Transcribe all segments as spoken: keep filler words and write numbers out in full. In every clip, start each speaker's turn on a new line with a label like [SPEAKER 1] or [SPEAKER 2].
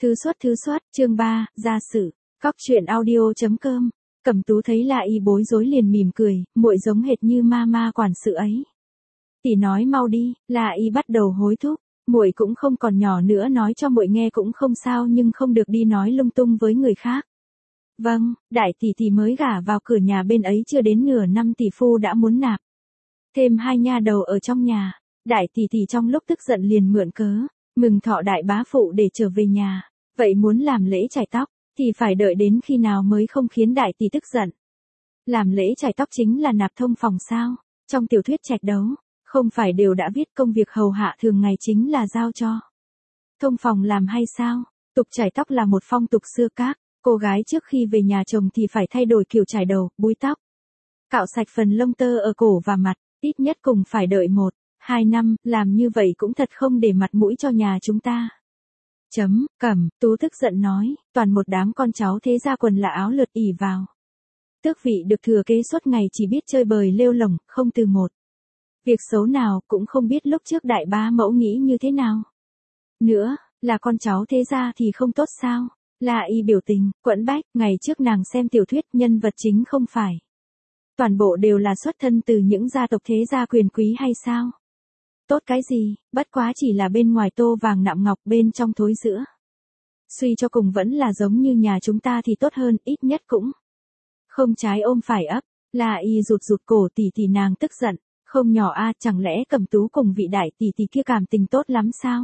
[SPEAKER 1] Thứ xuất thứ xuất, chương ba, gia sử, cóc truyện audio.com. Cẩm Tú thấy La Y bối rối liền mỉm cười, muội giống hệt như ma ma quản sự ấy. Tỷ nói mau đi, La Y bắt đầu hối thúc, muội cũng không còn nhỏ nữa, nói cho muội nghe cũng không sao, nhưng không được đi nói lung tung với người khác. Vâng, đại tỷ tỷ mới gả vào cửa nhà bên ấy chưa đến nửa năm tỷ phu đã muốn nạp thêm hai nha đầu ở trong nhà. Đại tỷ tỷ trong lúc tức giận liền mượn cớ mừng thọ đại bá phụ để trở về nhà, vậy muốn làm lễ chải tóc thì phải đợi đến khi nào mới không khiến đại tỷ tức giận. Làm lễ chải tóc chính là nạp thông phòng sao? Trong tiểu thuyết trạch đấu, không phải đều đã viết công việc hầu hạ thường ngày chính là giao cho thông phòng làm hay sao? Tục chải tóc là một phong tục xưa các cô gái trước khi về nhà chồng thì phải thay đổi kiểu chải đầu, búi tóc, cạo sạch phần lông tơ ở cổ và mặt, ít nhất cùng phải đợi một, hai năm, làm như vậy cũng thật không để mặt mũi cho nhà chúng ta. Chấm, Cẩm Tú tức giận nói, toàn một đám con cháu thế gia quần là áo lượt ỉ vào. Tước vị được thừa kế suốt ngày chỉ biết chơi bời lêu lổng, không từ một việc xấu nào, cũng không biết lúc trước đại bá mẫu nghĩ như thế nào. Nữa, là con cháu thế gia thì không tốt sao? La Y biểu tình, quẫn bách, ngày trước nàng xem tiểu thuyết nhân vật chính không phải toàn bộ đều là xuất thân từ những gia tộc thế gia quyền quý hay sao? Tốt cái gì, bất quá chỉ là bên ngoài tô vàng nạm ngọc bên trong thối rữa. Suy cho cùng vẫn là giống như nhà chúng ta thì tốt hơn, ít nhất cũng không trái ôm phải ấp. La Y rụt rụt cổ, tỷ tỷ nàng tức giận, không nhỏ a, chẳng lẽ Cẩm Tú cùng vị đại tỷ tỷ kia cảm tình tốt lắm sao?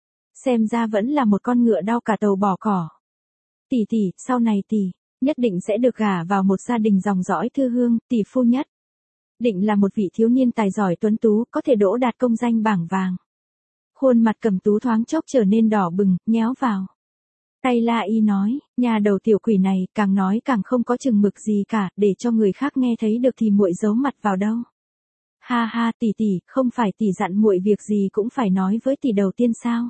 [SPEAKER 1] Xem ra vẫn là một con ngựa đau cả đầu bỏ cỏ. Tỷ tỷ, sau này tỷ nhất định sẽ được gả vào một gia đình dòng dõi thư hương, tỷ phu nhất định là một vị thiếu niên tài giỏi tuấn tú, có thể đỗ đạt công danh bảng vàng. Khuôn mặt Cẩm Tú thoáng chốc trở nên đỏ bừng, nhéo vào tay La Y nói, nhà đầu tiểu quỷ này, càng nói càng không có chừng mực gì cả, để cho người khác nghe thấy được thì muội giấu mặt vào đâu. Ha ha, tỷ tỷ, không phải tỷ dặn muội việc gì cũng phải nói với tỷ đầu tiên sao?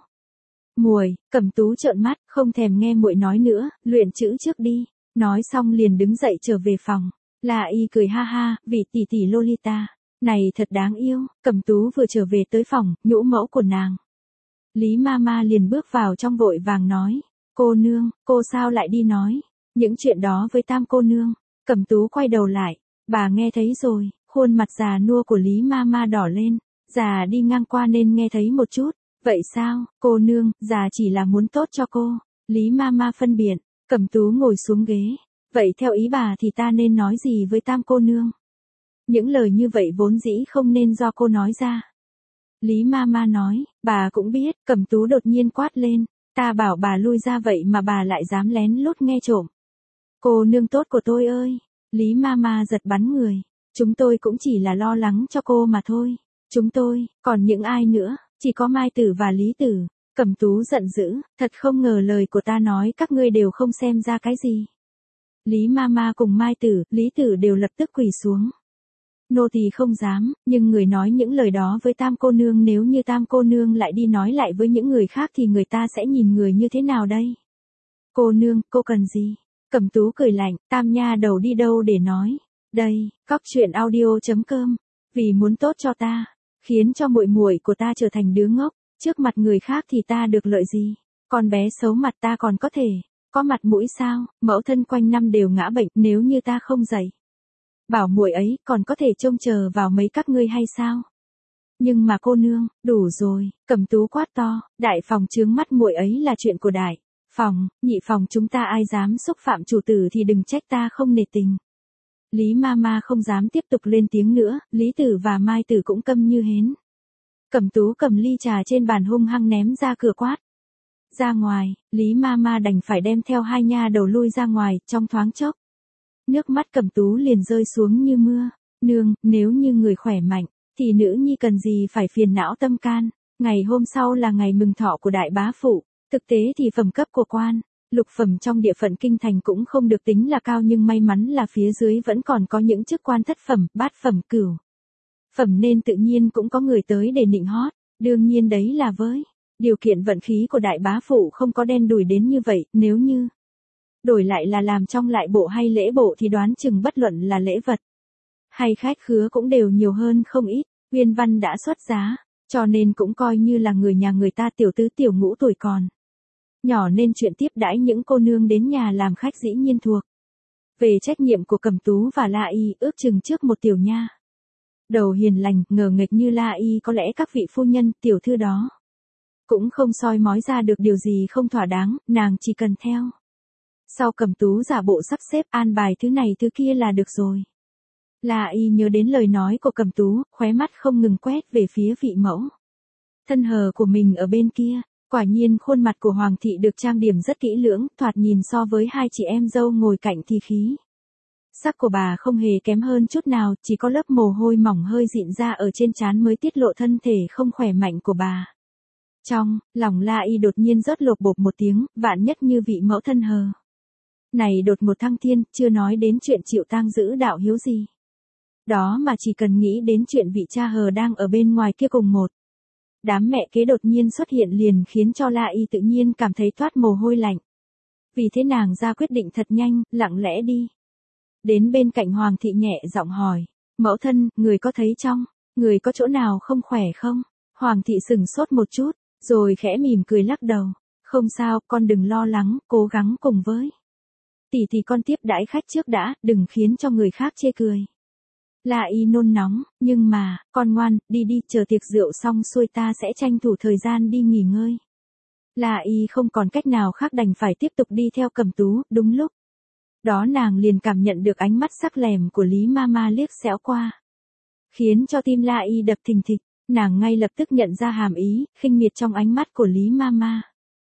[SPEAKER 1] Muội, Cẩm Tú trợn mắt, không thèm nghe muội nói nữa, luyện chữ trước đi. Nói xong liền đứng dậy trở về phòng. La Y cười ha ha, vị tỷ tỷ Lolita này thật đáng yêu. Cẩm Tú vừa trở về tới phòng, nhũ mẫu của nàng Lý Mama liền bước vào trong vội vàng nói, cô nương, cô sao lại đi nói những chuyện đó với tam cô nương? Cẩm Tú quay đầu lại, bà nghe thấy rồi. Khuôn mặt già nua của Lý Mama đỏ lên, già đi ngang qua nên nghe thấy một chút. Vậy sao, cô nương, già chỉ là muốn tốt cho cô. Lý Mama phân biện. Cẩm Tú ngồi xuống ghế, vậy theo ý bà thì ta nên nói gì với tam cô nương? Những lời như vậy vốn dĩ không nên do cô nói ra. Lý Mama nói, bà cũng biết. Cẩm Tú đột nhiên quát lên, ta bảo bà lui ra vậy mà bà lại dám lén lút nghe trộm. Cô nương tốt của tôi ơi. Lý Mama giật bắn người, chúng tôi cũng chỉ là lo lắng cho cô mà thôi. Chúng tôi, còn những ai nữa? Chỉ có Mai Tử và Lý Tử. Cẩm Tú giận dữ, thật không ngờ lời của ta nói các ngươi đều không xem ra cái gì. Lý Mama cùng Mai Tử, Lý Tử đều lập tức quỳ xuống. Nô tỳ không dám, nhưng người nói những lời đó với tam cô nương, nếu như tam cô nương lại đi nói lại với những người khác thì người ta sẽ nhìn người như thế nào đây? Cô nương, cô cần gì? Cẩm Tú cười lạnh, tam nha đầu đi đâu để nói? Đây, cóc truyện audio.com, vì muốn tốt cho ta, khiến cho muội muội của ta trở thành đứa ngốc. Trước mặt người khác thì ta được lợi gì? Con bé xấu mặt ta còn có thể có mặt mũi sao? Mẫu thân quanh năm đều ngã bệnh, nếu như ta không dạy bảo muội ấy, còn có thể trông chờ vào mấy các ngươi hay sao? Nhưng mà cô nương, đủ rồi. Cẩm Tú quát to, đại phòng chướng mắt muội ấy là chuyện của đại phòng, nhị phòng chúng ta ai dám xúc phạm chủ tử thì đừng trách ta không nể tình. Lý Mama không dám tiếp tục lên tiếng nữa, Lý Tử và Mai Tử cũng câm như hến. Cẩm Tú cầm ly trà trên bàn hung hăng ném ra cửa quát ra ngoài. Lý Mama đành phải đem theo hai nha đầu lui ra ngoài. Trong thoáng chốc, nước mắt Cẩm Tú liền rơi xuống như mưa. Nương, nếu như người khỏe mạnh thì nữ nhi cần gì phải phiền não tâm can. Ngày hôm sau là ngày mừng thọ của đại bá phụ. Thực tế thì phẩm cấp của quan lục phẩm trong địa phận kinh thành cũng không được tính là cao, nhưng may mắn là phía dưới vẫn còn có những chức quan thất phẩm, bát phẩm, cửu phẩm, nên tự nhiên cũng có người tới để nịnh hót. Đương nhiên đấy là với điều kiện vận khí của đại bá phụ không có đen đủi đến như vậy. Nếu như đổi lại là làm trong lại bộ hay lễ bộ thì đoán chừng bất luận là lễ vật hay khách khứa cũng đều nhiều hơn không ít. Uyên Văn đã xuất giá, cho nên cũng coi như là người nhà người ta tiểu tứ tiểu ngũ tuổi còn Nhỏ nên chuyện tiếp đãi những cô nương đến nhà làm khách dĩ nhiên thuộc về trách nhiệm của Cẩm Tú và La Y, ước chừng trước một tiểu nha đầu hiền lành, ngờ nghệch như La Y, có lẽ các vị phu nhân, tiểu thư đó cũng không soi mói ra được điều gì không thỏa đáng, nàng chỉ cần theo sau Cẩm Tú giả bộ sắp xếp an bài thứ này thứ kia là được rồi. La Y nhớ đến lời nói của Cẩm Tú, khóe mắt không ngừng quét về phía vị mẫu thân hờ của mình ở bên kia. Quả nhiên khuôn mặt của Hoàng thị được trang điểm rất kỹ lưỡng, thoạt nhìn so với hai chị em dâu ngồi cạnh thì khí sắc của bà không hề kém hơn chút nào, chỉ có lớp mồ hôi mỏng hơi dịn ra ở trên trán mới tiết lộ thân thể không khỏe mạnh của bà. Trong lòng La Y đột nhiên rớt lột bột một tiếng, vạn nhất như vị mẫu thân hờ này đột một thăng thiên, chưa nói đến chuyện chịu tang giữ đạo hiếu gì. Đó mà chỉ cần nghĩ đến chuyện vị cha hờ đang ở bên ngoài kia cùng một đám mẹ kế đột nhiên xuất hiện liền khiến cho La Y tự nhiên cảm thấy toát mồ hôi lạnh. Vì thế nàng ra quyết định thật nhanh, lặng lẽ đi đến bên cạnh Hoàng thị nhẹ giọng hỏi, mẫu thân, người có thấy trong người có chỗ nào không khỏe không? Hoàng thị sừng sốt một chút, rồi khẽ mỉm cười lắc đầu, không sao, con đừng lo lắng, cố gắng cùng với tỷ tỷ con tiếp đãi khách trước đã, đừng khiến cho người khác chê cười. La Y nôn nóng, nhưng mà, con ngoan, đi đi, chờ tiệc rượu xong xuôi ta sẽ tranh thủ thời gian đi nghỉ ngơi. La Y không còn cách nào khác đành phải tiếp tục đi theo Cẩm Tú, đúng lúc đó nàng liền cảm nhận được ánh mắt sắc lẻm của Lý Mama liếc xéo qua, khiến cho tim La Y đập thình thịch, nàng ngay lập tức nhận ra hàm ý, khinh miệt trong ánh mắt của Lý Mama.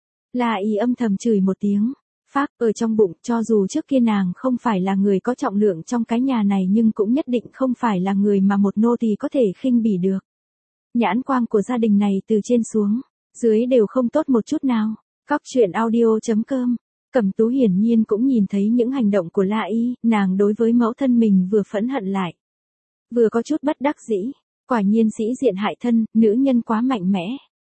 [SPEAKER 1] La Y âm thầm chửi một tiếng, phác ở trong bụng, cho dù trước kia nàng không phải là người có trọng lượng trong cái nhà này nhưng cũng nhất định không phải là người mà một nô tỳ có thể khinh bỉ được. Nhãn quang của gia đình này từ trên xuống dưới đều không tốt một chút nào. Cóc truyện audio chấm com. Cẩm Tú hiển nhiên cũng nhìn thấy những hành động của La Y, nàng đối với mẫu thân mình vừa phẫn hận lại vừa có chút bất đắc dĩ, quả nhiên sĩ diện hại thân, nữ nhân quá mạnh mẽ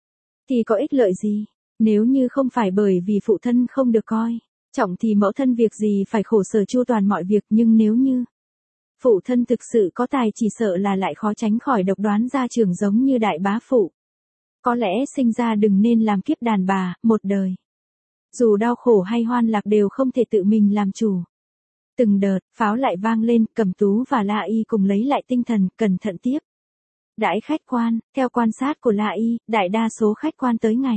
[SPEAKER 1] thì có ích lợi gì, nếu như không phải bởi vì phụ thân không được coi trọng thì mẫu thân việc gì phải khổ sở chu toàn mọi việc, nhưng nếu như phụ thân thực sự có tài chỉ sợ là lại khó tránh khỏi độc đoán gia trưởng giống như đại bá phụ. Có lẽ sinh ra đừng nên làm kiếp đàn bà, một đời dù đau khổ hay hoan lạc đều không thể tự mình làm chủ. Từng đợt, pháo lại vang lên, Cẩm Tú và La Y cùng lấy lại tinh thần, cẩn thận tiếp đãi khách quan. Theo quan sát của La Y, đại đa số khách quan tới ngày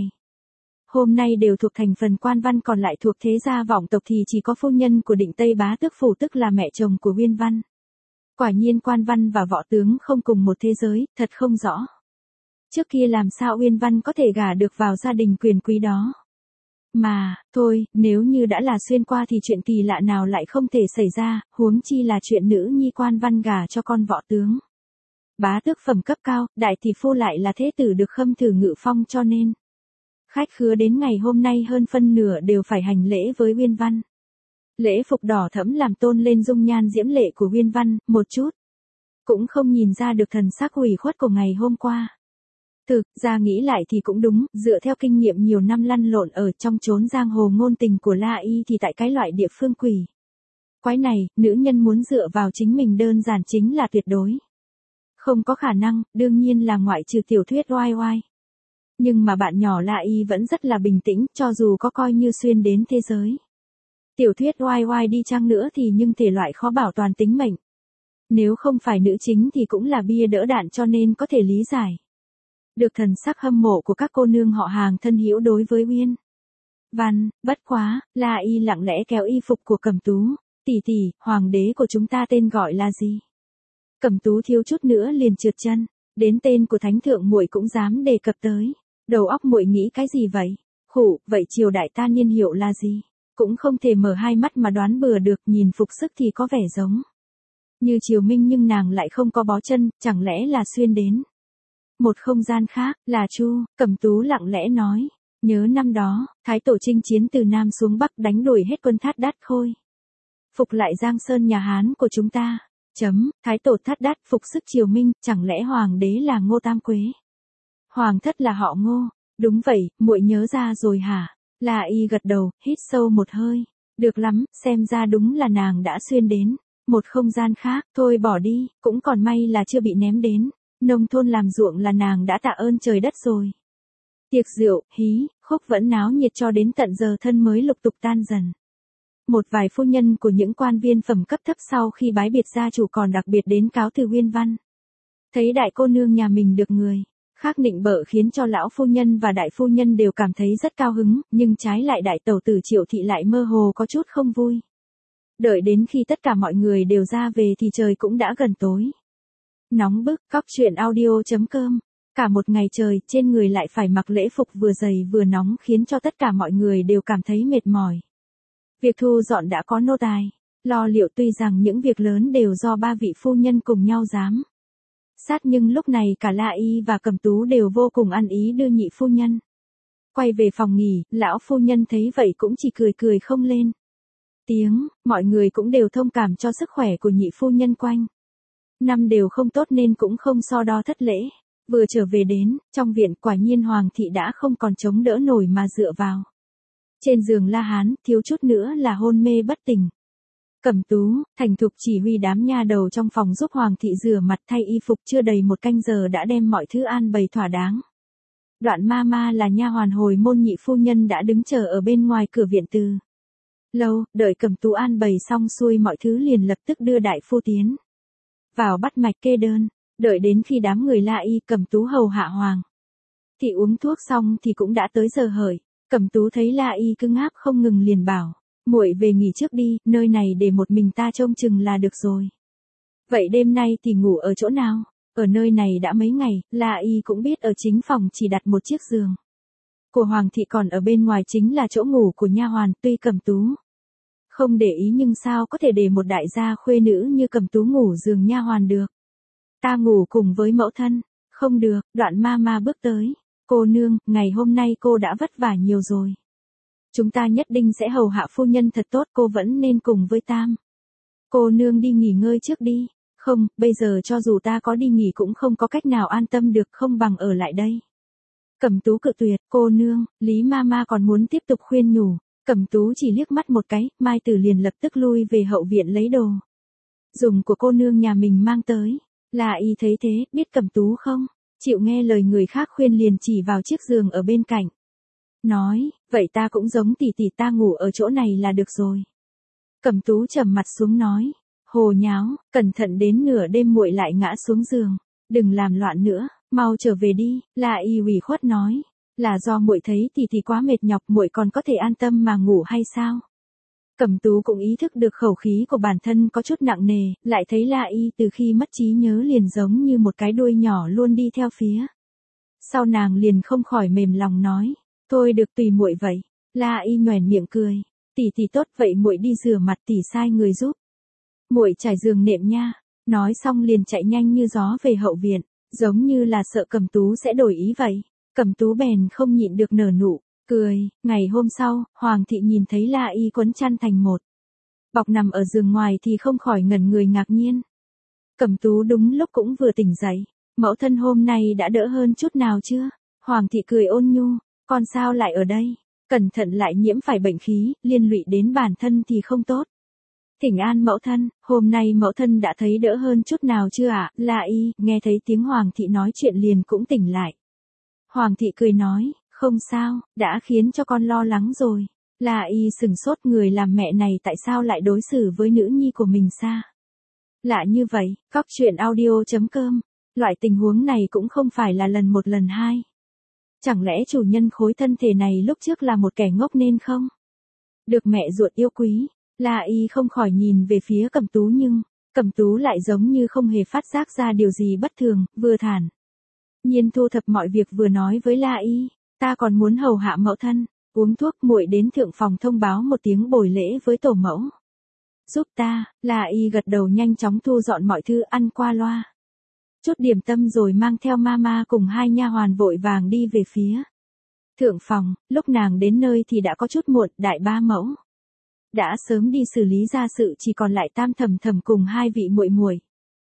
[SPEAKER 1] hôm nay đều thuộc thành phần quan văn, còn lại thuộc thế gia vọng tộc thì chỉ có phu nhân của Định Tây Bá Tước phủ, tức là mẹ chồng của Uyên Văn. Quả nhiên quan văn và võ tướng không cùng một thế giới, thật không rõ trước kia làm sao Uyên Văn có thể gả được vào gia đình quyền quý đó. Mà, thôi, nếu như đã là xuyên qua thì chuyện kỳ lạ nào lại không thể xảy ra, huống chi là chuyện nữ nhi quan văn gả cho con võ tướng bá tước phẩm cấp cao, đại tỷ phu lại là thế tử được khâm thử ngự phong, cho nên khách khứa đến ngày hôm nay hơn phân nửa đều phải hành lễ với Uyên Văn. Lễ phục đỏ thẫm làm tôn lên dung nhan diễm lệ của Uyên Văn, một chút cũng không nhìn ra được thần sắc hủy khuất của ngày hôm qua. Thực ra nghĩ lại thì cũng đúng, dựa theo kinh nghiệm nhiều năm lăn lộn ở trong chốn giang hồ ngôn tình của La Y thì tại cái loại địa phương quỷ quái này, nữ nhân muốn dựa vào chính mình đơn giản chính là tuyệt đối không có khả năng, đương nhiên là ngoại trừ tiểu thuyết oai oai. Nhưng mà bạn nhỏ La Y vẫn rất là bình tĩnh, cho dù có coi như xuyên đến thế giới tiểu thuyết oai oai đi chăng nữa thì nhưng thể loại khó bảo toàn tính mệnh. Nếu không phải nữ chính thì cũng là bia đỡ đạn, cho nên có thể lý giải được thần sắc hâm mộ của các cô nương họ hàng thân hữu đối với Uyên Văn. Bất quá, La Y lặng lẽ kéo y phục của Cẩm Tú, tỷ tỷ, hoàng đế của chúng ta tên gọi là gì? Cẩm Tú thiếu chút nữa liền trượt chân, đến tên của thánh thượng muội cũng dám đề cập tới, đầu óc muội nghĩ cái gì vậy? Khụ, vậy triều đại ta niên hiệu là gì? Cũng không thể mở hai mắt mà đoán bừa được, nhìn phục sức thì có vẻ giống như triều Minh nhưng nàng lại không có bó chân, chẳng lẽ là xuyên đến một không gian khác, là Chu? Cẩm Tú lặng lẽ nói, nhớ năm đó, Thái Tổ chinh chiến từ Nam xuống Bắc đánh đuổi hết quân Thát Đát Khôi, phục lại Giang Sơn nhà Hán của chúng ta. Chấm, Thái Tổ Thát Đát phục sức triều Minh, chẳng lẽ hoàng đế là Ngô Tam Quế? Hoàng thất là họ Ngô. Đúng vậy, muội nhớ ra rồi hả? La Y gật đầu, hít sâu một hơi. Được lắm, xem ra đúng là nàng đã xuyên đến một không gian khác, thôi bỏ đi, cũng còn may là chưa bị ném đến nông thôn làm ruộng là nàng đã tạ ơn trời đất rồi. Tiệc rượu, hí, khúc vẫn náo nhiệt cho đến tận giờ thân mới lục tục tan dần. Một vài phu nhân của những quan viên phẩm cấp thấp sau khi bái biệt gia chủ còn đặc biệt đến cáo từ uyên văn. Thấy đại cô nương nhà mình được người khác nịnh bợ khiến cho lão phu nhân và đại phu nhân đều cảm thấy rất cao hứng, nhưng trái lại đại tẩu tử Triệu thị lại mơ hồ có chút không vui. Đợi đến khi tất cả mọi người đều ra về thì trời cũng đã gần tối. Nóng bức, cóc truyện audio chấm com. Cả một ngày trời, trên người lại phải mặc lễ phục vừa dày vừa nóng khiến cho tất cả mọi người đều cảm thấy mệt mỏi. Việc thu dọn đã có nô tài lo liệu, tuy rằng những việc lớn đều do ba vị phu nhân cùng nhau giám sát, nhưng lúc này cả La Y và Cẩm Tú đều vô cùng ăn ý đưa nhị phu nhân quay về phòng nghỉ. Lão phu nhân thấy vậy cũng chỉ cười cười không lên tiếng, mọi người cũng đều thông cảm cho sức khỏe của nhị phu nhân quanh năm đều không tốt nên cũng không so đo thất lễ. Vừa trở về đến, trong viện quả nhiên Hoàng thị đã không còn chống đỡ nổi mà dựa vào trên giường La Hán, thiếu chút nữa là hôn mê bất tỉnh. Cẩm Tú, thành thục chỉ huy đám nha đầu trong phòng giúp Hoàng thị rửa mặt thay y phục, chưa đầy một canh giờ đã đem mọi thứ an bày thỏa đáng. Đoạn ma ma là nha hoàn hồi môn nhị phu nhân đã đứng chờ ở bên ngoài cửa viện từ lâu, đợi Cẩm Tú an bày xong xuôi mọi thứ liền lập tức đưa đại phu tiến vào bắt mạch kê đơn. Đợi đến khi đám người La Y Cẩm Tú hầu hạ Hoàng thị uống thuốc xong thì cũng đã tới giờ hởi. Cẩm Tú thấy La Y cứ ngáp không ngừng liền bảo, muội về nghỉ trước đi, nơi này để một mình ta trông chừng là được rồi. Vậy đêm nay thì ngủ ở chỗ nào? Ở nơi này đã mấy ngày, La Y cũng biết ở chính phòng chỉ đặt một chiếc giường của Hoàng thị, còn ở bên ngoài chính là chỗ ngủ của nha hoàn. Tuy Cẩm Tú không để ý nhưng sao có thể để một đại gia khuê nữ như Cẩm Tú ngủ giường nha hoàn được? Ta ngủ cùng với mẫu thân. Không được. Đoạn ma ma bước tới. Cô nương, ngày hôm nay cô đã vất vả nhiều rồi. Chúng ta nhất định sẽ hầu hạ phu nhân thật tốt, cô vẫn nên cùng với tam cô nương đi nghỉ ngơi trước đi. Không, bây giờ cho dù ta có đi nghỉ cũng không có cách nào an tâm được, không bằng ở lại đây. Cẩm Tú cự tuyệt. Cô nương, Lý ma ma còn muốn tiếp tục khuyên nhủ. Cẩm Tú chỉ liếc mắt một cái, Mai Tử liền lập tức lui về hậu viện lấy đồ dùng của cô nương nhà mình mang tới. La Y thấy thế, biết Cẩm Tú không chịu nghe lời người khác khuyên liền chỉ vào chiếc giường ở bên cạnh. Nói, vậy ta cũng giống tỷ tỷ, ta ngủ ở chỗ này là được rồi. Cẩm Tú trầm mặt xuống nói, hồ nháo, cẩn thận đến nửa đêm muội lại ngã xuống giường. Đừng làm loạn nữa, mau trở về đi. La Y ủy khuất nói, là do muội thấy tỷ tỷ quá mệt nhọc, muội còn có thể an tâm mà ngủ hay sao? Cẩm Tú cũng ý thức được khẩu khí của bản thân có chút nặng nề, lại thấy La Y từ khi mất trí nhớ liền giống như một cái đuôi nhỏ luôn đi theo phía sau nàng, liền không khỏi mềm lòng nói, thôi được tùy muội vậy. La Y nhoẻn miệng cười, tỷ tỷ tốt, vậy muội đi rửa mặt, tỷ sai người giúp muội trải giường nệm nha. Nói xong liền chạy nhanh như gió về hậu viện, giống như là sợ Cẩm Tú sẽ đổi ý vậy. Cẩm Tú bèn không nhịn được nở nụ cười. Ngày hôm sau, Hoàng thị nhìn thấy La Y quấn chăn thành một bọc nằm ở giường ngoài thì không khỏi ngẩn người ngạc nhiên. Cẩm Tú đúng lúc cũng vừa tỉnh dậy. Mẫu thân hôm nay đã đỡ hơn chút nào chưa? Hoàng thị cười ôn nhu, con sao lại ở đây? Cẩn thận lại nhiễm phải bệnh khí, liên lụy đến bản thân thì không tốt. Thỉnh an mẫu thân, hôm nay mẫu thân đã thấy đỡ hơn chút nào chưa ạ? À? La Y nghe thấy tiếng Hoàng thị nói chuyện liền cũng tỉnh lại. Hoàng thị cười nói, không sao, đã khiến cho con lo lắng rồi. La Y sừng sốt, người làm mẹ này tại sao lại đối xử với nữ nhi của mình xa lạ như vậy. Cóc truyện audio chấm com. Loại tình huống này cũng không phải là lần một lần hai. Chẳng lẽ chủ nhân khối thân thể này lúc trước là một kẻ ngốc nên không được mẹ ruột yêu quý? La Y không khỏi nhìn về phía Cẩm Tú, nhưng Cẩm Tú lại giống như không hề phát giác ra điều gì bất thường, vừa thản nhiên thu thập mọi việc vừa nói với La Y, ta còn muốn hầu hạ mẫu thân, uống thuốc, muội đến thượng phòng thông báo một tiếng bồi lễ với tổ mẫu giúp ta. La Y gật đầu nhanh chóng thu dọn mọi thứ, ăn qua loa chút điểm tâm rồi mang theo mama cùng hai nha hoàn vội vàng đi về phía thượng phòng. Lúc nàng đến nơi thì đã có chút muộn, đại ba mẫu đã sớm đi xử lý gia sự, chỉ còn lại Tam Thẩm Thẩm cùng hai vị muội muội.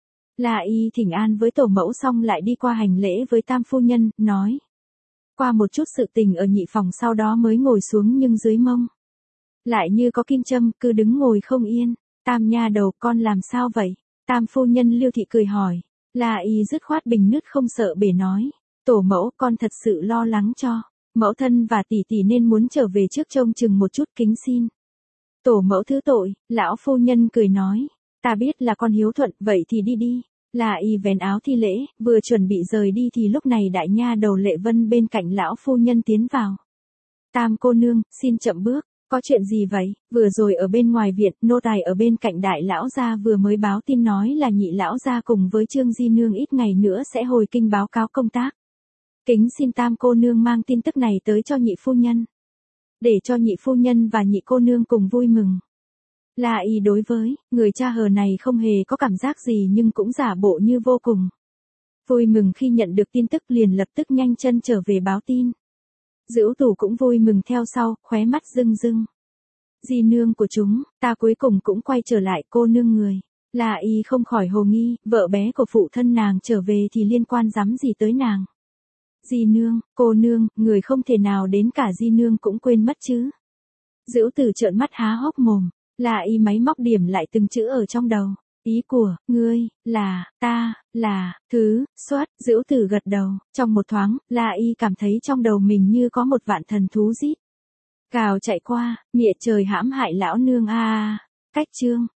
[SPEAKER 1] La Y thỉnh an với tổ mẫu xong lại đi qua hành lễ với Tam phu nhân, nói qua một chút sự tình ở nhị phòng, sau đó mới ngồi xuống, nhưng dưới mông lại như có kim châm, cứ đứng ngồi không yên. Tam nha đầu, con làm sao vậy? Tam phu nhân Liêu thị cười hỏi. La Y dứt khoát bình nứt không sợ bể nói, tổ mẫu, con thật sự lo lắng cho Mẫu thân và tỷ tỷ nên muốn trở về trước trông chừng một chút, kính xin. Tổ mẫu thứ tội, lão phu nhân cười nói. Ta biết là con hiếu thuận, vậy thì đi đi. Là y vén áo thi lễ, vừa chuẩn bị rời đi thì lúc này đại nha đầu Lệ Vân bên cạnh lão phu nhân tiến vào. Tam cô nương, xin chậm bước. Có chuyện gì vậy? Vừa rồi ở bên ngoài viện, nô tài ở bên cạnh đại lão gia vừa mới báo tin nói là nhị lão gia cùng với Trương Di Nương ít ngày nữa sẽ hồi kinh báo cáo công tác. Kính xin tam cô nương mang tin tức này tới cho nhị phu nhân. Để cho nhị phu nhân và nhị cô nương cùng vui mừng. Là y đối với người cha hờ này không hề có cảm giác gì nhưng cũng giả bộ như vô cùng vui mừng khi nhận được tin tức, liền lập tức nhanh chân trở về báo tin. Dữu Tù cũng vui mừng theo sau, khóe mắt rưng rưng. Di nương của chúng, ta cuối cùng cũng quay trở lại, cô nương người. Là y không khỏi hồ nghi, vợ bé của phụ thân nàng trở về thì liên quan rắm gì tới nàng. Di nương, cô nương, người không thể nào đến cả di nương cũng quên mất chứ. Dữu Tử trợn mắt há hốc mồm, là y máy móc điểm lại từng chữ ở trong đầu. Ý của, ngươi, là, ta, là, thứ, xuất, Dữu Tử gật đầu, trong một thoáng, La Y cảm thấy trong đầu mình như có một vạn thần thú rít. Gào chạy qua, mịa trời hãm hại lão nương a. À. Cách chương